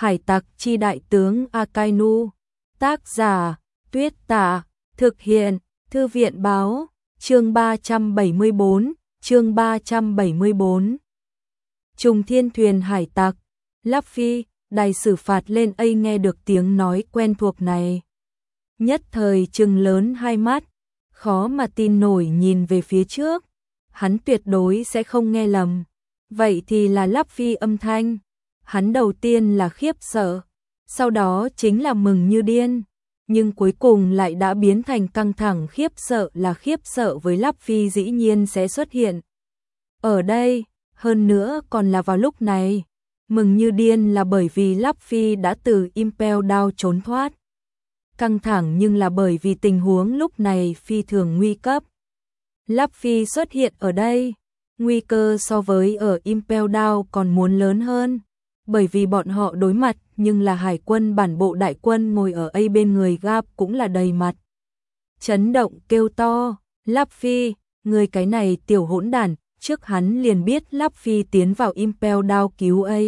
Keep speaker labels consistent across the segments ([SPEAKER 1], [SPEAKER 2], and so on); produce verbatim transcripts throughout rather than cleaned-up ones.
[SPEAKER 1] Hải tặc chi đại tướng Akainu. Tác giả Tuyết Tả. Thực hiện Thư viện báo. Chương ba trăm bảy mươi bốn. Chương ba trăm bảy mươi bốn. Trùng thiên thuyền hải tặc. Luffy, đài xử phạt lên A nghe được tiếng nói quen thuộc này. Nhất thời trừng lớn hai mắt, khó mà tin nổi nhìn về phía trước. Hắn tuyệt đối sẽ không nghe lầm. Vậy thì là Luffy âm thanh. Hắn đầu tiên là khiếp sợ, sau đó chính là mừng như điên, nhưng cuối cùng lại đã biến thành căng thẳng khiếp sợ là khiếp sợ với Luffy dĩ nhiên sẽ xuất hiện ở đây, hơn nữa còn là vào lúc này. Mừng như điên là bởi vì Luffy đã từ Impel Down trốn thoát. Căng thẳng nhưng là bởi vì tình huống lúc này phi thường nguy cấp. Luffy xuất hiện ở đây, nguy cơ so với ở Impel Down còn muốn lớn hơn, bởi vì bọn họ đối mặt nhưng là hải quân bản bộ đại quân ngồi ở A bên người Garp cũng là đầy mặt chấn động kêu to, Luffy, người cái này tiểu hỗn đản. Trước hắn liền biết Luffy tiến vào Impel Down cứu A,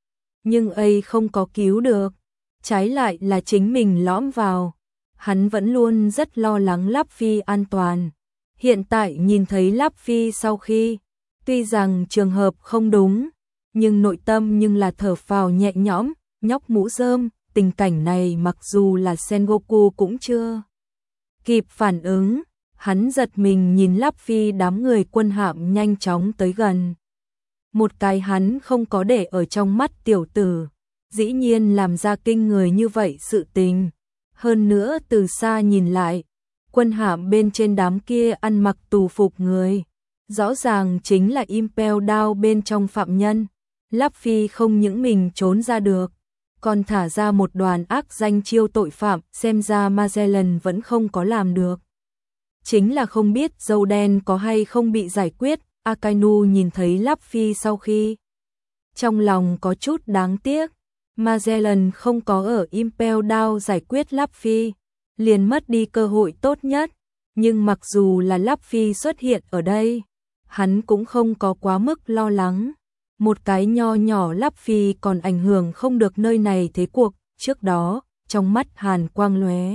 [SPEAKER 1] nhưng A không có cứu được, trái lại là chính mình lõm vào. Hắn vẫn luôn rất lo lắng Luffy an toàn. Hiện tại nhìn thấy Luffy sau khi, tuy rằng trường hợp không đúng, nhưng nội tâm nhưng là thở phào nhẹ nhõm, nhóc mũ rơm, tình cảnh này mặc dù là Sengoku cũng chưa kịp phản ứng. Hắn giật mình nhìn Luffy đám người quân hạm nhanh chóng tới gần. Một cái hắn không có để ở trong mắt tiểu tử, dĩ nhiên làm ra kinh người như vậy sự tình. Hơn nữa từ xa nhìn lại, quân hạm bên trên đám kia ăn mặc tù phục người, rõ ràng chính là Impel Down bên trong phạm nhân. Luffy không những mình trốn ra được, còn thả ra một đoàn ác danh chiêu tội phạm, xem ra Magellan vẫn không có làm được. Chính là không biết dâu đen có hay không bị giải quyết. Akainu nhìn thấy Luffy sau khi, trong lòng có chút đáng tiếc. Magellan không có ở Impel Down giải quyết Luffy, liền mất đi cơ hội tốt nhất. Nhưng mặc dù là Luffy xuất hiện ở đây, hắn cũng không có quá mức lo lắng. Một cái nho nhỏ Luffy còn ảnh hưởng không được nơi này thế cuộc. Trước đó, trong mắt hàn quang lóe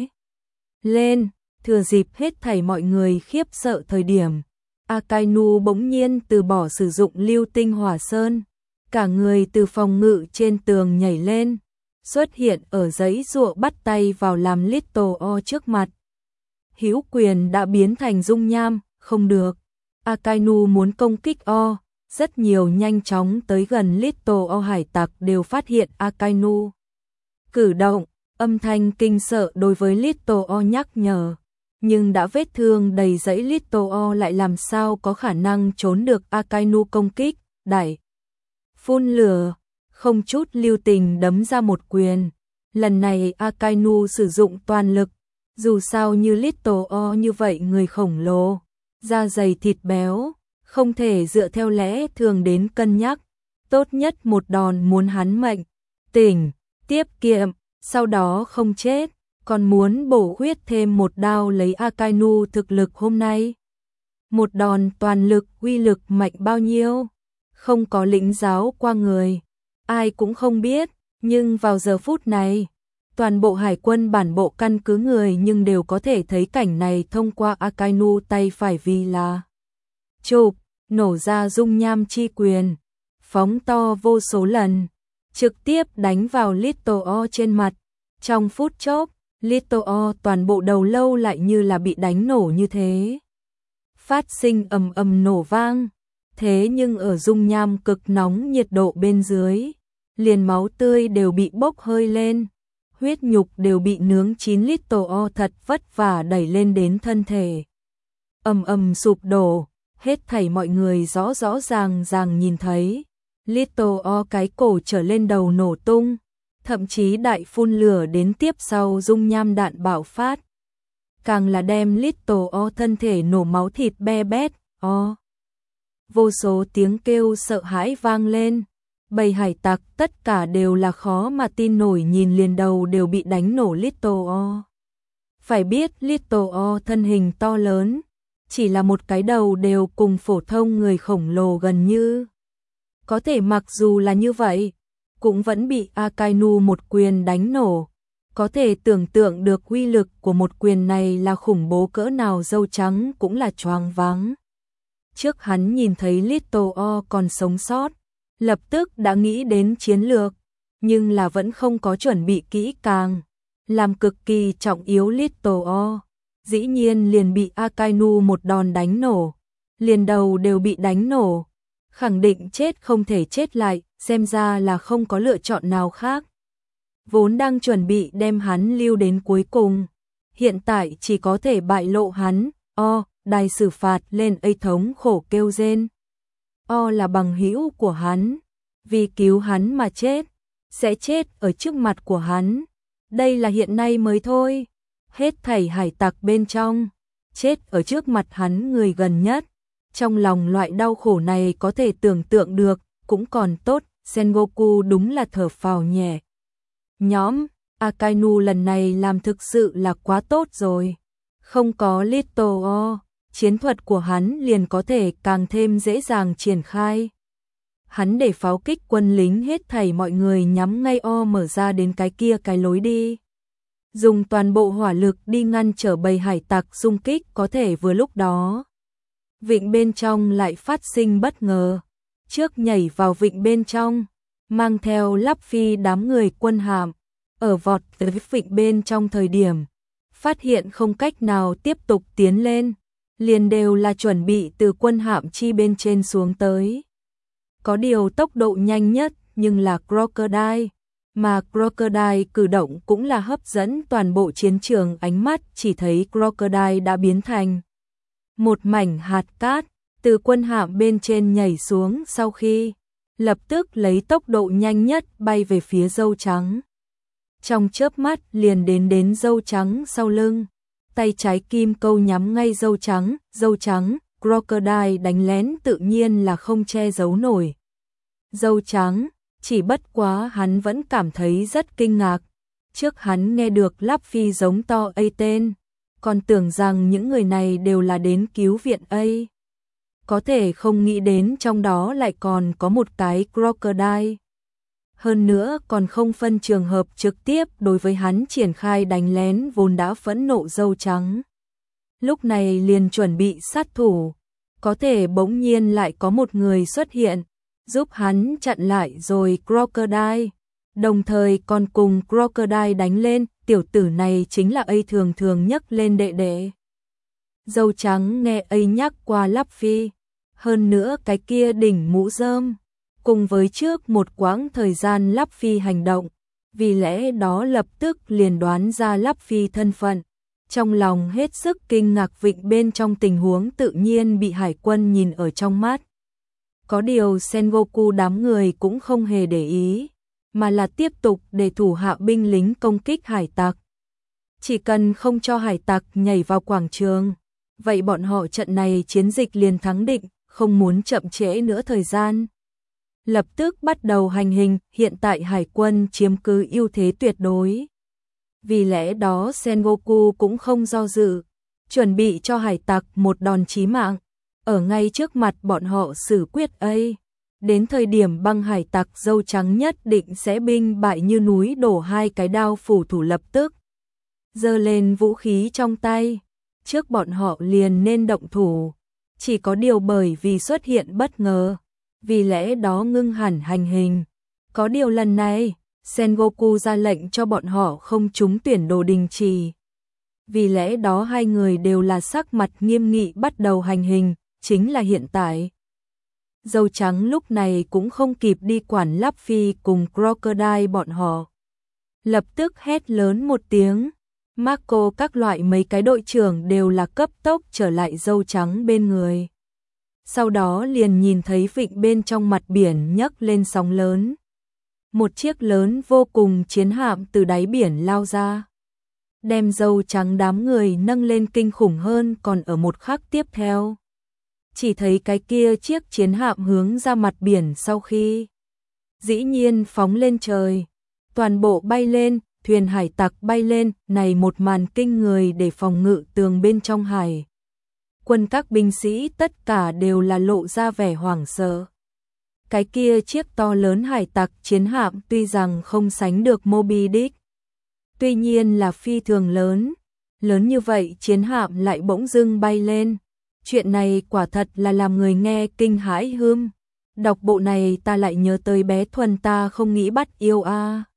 [SPEAKER 1] lên, thừa dịp hết thảy mọi người khiếp sợ thời điểm, Akainu bỗng nhiên từ bỏ sử dụng lưu tinh hỏa sơn, cả người từ phòng ngự trên tường nhảy lên, xuất hiện ở giấy giụa bắt tay vào làm Little O trước mặt. Hữu quyền đã biến thành dung nham, không được. Akainu muốn công kích O, rất nhiều nhanh chóng tới gần Little O hải tặc đều phát hiện Akainu cử động, âm thanh kinh sợ đối với Little O nhắc nhở. Nhưng đã vết thương đầy dẫy Little O lại làm sao có khả năng trốn được Akainu công kích, đẩy, phun lửa, không chút lưu tình đấm ra một quyền. Lần này Akainu sử dụng toàn lực, dù sao như Little O như vậy người khổng lồ, da dày thịt béo, không thể dựa theo lẽ thường đến cân nhắc, tốt nhất một đòn muốn hắn mệnh, tỉnh, tiết kiệm, sau đó không chết. Còn muốn bổ huyết thêm một đao lấy Akainu thực lực hôm nay. Một đòn toàn lực uy lực mạnh bao nhiêu, không có lĩnh giáo qua người, ai cũng không biết, nhưng vào giờ phút này, toàn bộ hải quân bản bộ căn cứ người nhưng đều có thể thấy cảnh này thông qua Akainu tay phải vì là chụp, nổ ra dung nham chi quyền, phóng to vô số lần, trực tiếp đánh vào Little O trên mặt. Trong phút chốc, Little O toàn bộ đầu lâu lại như là bị đánh nổ như thế. Phát sinh ầm ầm nổ vang. Thế nhưng ở dung nham cực nóng nhiệt độ bên dưới, liền máu tươi đều bị bốc hơi lên. Huyết nhục đều bị nướng chín. Little O thật vất vả đẩy lên đến thân thể. Ầm ầm sụp đổ, hết thảy mọi người rõ rõ ràng ràng nhìn thấy. Little O cái cổ trở lên đầu nổ tung. Thậm chí đại phun lửa đến tiếp sau dung nham đạn bạo phát. Càng là đem Little O thân thể nổ máu thịt be bét, O. Vô số tiếng kêu sợ hãi vang lên. Bầy hải tặc tất cả đều là khó mà tin nổi nhìn liền đầu đều bị đánh nổ Little O. Phải biết Little O thân hình to lớn, chỉ là một cái đầu đều cùng phổ thông người khổng lồ gần như. Có thể mặc dù là như vậy, cũng vẫn bị Akainu một quyền đánh nổ. Có thể tưởng tượng được uy lực của một quyền này là khủng bố cỡ nào, dâu trắng cũng là choáng váng. Trước hắn nhìn thấy Little O còn sống sót, lập tức đã nghĩ đến chiến lược, nhưng là vẫn không có chuẩn bị kỹ càng. Làm cực kỳ trọng yếu Little O, dĩ nhiên liền bị Akainu một đòn đánh nổ, liền đầu đều bị đánh nổ, khẳng định chết không thể chết lại, xem ra là không có lựa chọn nào khác. Vốn đang chuẩn bị đem hắn lưu đến cuối cùng, hiện tại chỉ có thể bại lộ hắn. O, đài xử phạt lên ấy thống khổ kêu rên. O là bằng hữu của hắn, vì cứu hắn mà chết, sẽ chết ở trước mặt của hắn. Đây là hiện nay mới thôi, hết thảy hải tặc bên trong, chết ở trước mặt hắn người gần nhất. Trong lòng loại đau khổ này có thể tưởng tượng được, cũng còn tốt, Sengoku đúng là thở phào nhẹ nhõm. Akainu lần này làm thực sự là quá tốt rồi. Không có Little O, chiến thuật của hắn liền có thể càng thêm dễ dàng triển khai. Hắn để pháo kích quân lính hết thảy mọi người nhắm ngay O mở ra đến cái kia cái lối đi. Dùng toàn bộ hỏa lực đi ngăn trở bầy hải tặc xung kích, có thể vừa lúc đó vịnh bên trong lại phát sinh bất ngờ. Trước nhảy vào vịnh bên trong, mang theo Luffy đám người quân hạm, ở vọt tới vịnh bên trong thời điểm, phát hiện không cách nào tiếp tục tiến lên, liền đều là chuẩn bị từ quân hạm chi bên trên xuống tới. Có điều tốc độ nhanh nhất nhưng là Crocodile, mà Crocodile cử động cũng là hấp dẫn toàn bộ chiến trường ánh mắt, chỉ thấy Crocodile đã biến thành một mảnh hạt cát, từ quân hạm bên trên nhảy xuống, sau khi lập tức lấy tốc độ nhanh nhất bay về phía dâu trắng. Trong chớp mắt liền đến đến dâu trắng sau lưng, tay trái kim câu nhắm ngay dâu trắng, dâu trắng, Crocodile đánh lén tự nhiên là không che giấu nổi. Dâu trắng, chỉ bất quá hắn vẫn cảm thấy rất kinh ngạc. Trước hắn nghe được Luffy giống to A tên, còn tưởng rằng những người này đều là đến cứu viện A. Có thể không nghĩ đến trong đó lại còn có một cái Crocodile. Hơn nữa còn không phân trường hợp trực tiếp đối với hắn triển khai đánh lén vốn đã phẫn nộ dâu trắng. Lúc này liền chuẩn bị sát thủ, có thể bỗng nhiên lại có một người xuất hiện, giúp hắn chặn lại rồi Crocodile, đồng thời còn cùng Crocodile đánh lên. Tiểu tử này chính là A thường thường nhắc lên đệ đệ. Dâu trắng nghe A nhắc qua Luffy, hơn nữa cái kia đỉnh mũ rơm, cùng với trước một quãng thời gian Luffy hành động, vì lẽ đó lập tức liền đoán ra Luffy thân phận. Trong lòng hết sức kinh ngạc, vịnh bên trong tình huống tự nhiên bị hải quân nhìn ở trong mắt. Có điều Sengoku đám người cũng không hề để ý, mà là tiếp tục để thủ hạ binh lính công kích hải tặc. Chỉ cần không cho hải tặc nhảy vào quảng trường, vậy bọn họ trận này chiến dịch liền thắng định, không muốn chậm trễ nữa thời gian. Lập tức bắt đầu hành hình, hiện tại hải quân chiếm cứ ưu thế tuyệt đối. Vì lẽ đó Sengoku cũng không do dự, chuẩn bị cho hải tặc một đòn chí mạng, ở ngay trước mặt bọn họ xử quyết A. Đến thời điểm băng hải tặc dâu trắng nhất định sẽ binh bại như núi đổ, hai cái đao phủ thủ lập tức giơ lên vũ khí trong tay, trước bọn họ liền nên động thủ. Chỉ có điều bởi vì xuất hiện bất ngờ, vì lẽ đó ngưng hẳn hành hình. Có điều lần này, Sengoku ra lệnh cho bọn họ không trúng tuyển đồ đình trì. Vì lẽ đó hai người đều là sắc mặt nghiêm nghị bắt đầu hành hình, chính là hiện tại. Dâu trắng lúc này cũng không kịp đi quản Luffy cùng Crocodile bọn họ. Lập tức hét lớn một tiếng, Marco các loại mấy cái đội trưởng đều là cấp tốc trở lại dâu trắng bên người. Sau đó liền nhìn thấy vịnh bên trong mặt biển nhấc lên sóng lớn. Một chiếc lớn vô cùng chiến hạm từ đáy biển lao ra, đem dâu trắng đám người nâng lên kinh khủng hơn. Còn ở một khắc tiếp theo, chỉ thấy cái kia chiếc chiến hạm hướng ra mặt biển, sau khi dĩ nhiên phóng lên trời, toàn bộ bay lên, thuyền hải tặc bay lên. Này một màn kinh người để phòng ngự tường bên trong hải quân các binh sĩ tất cả đều là lộ ra vẻ hoảng sợ. Cái kia chiếc to lớn hải tặc chiến hạm tuy rằng không sánh được Moby Dick, tuy nhiên là phi thường lớn. Lớn như vậy chiến hạm lại bỗng dưng bay lên. Chuyện này quả thật là làm người nghe kinh hãi hươm. Đọc bộ này ta lại nhớ tới bé Thuần ta không nghĩ bắt yêu a.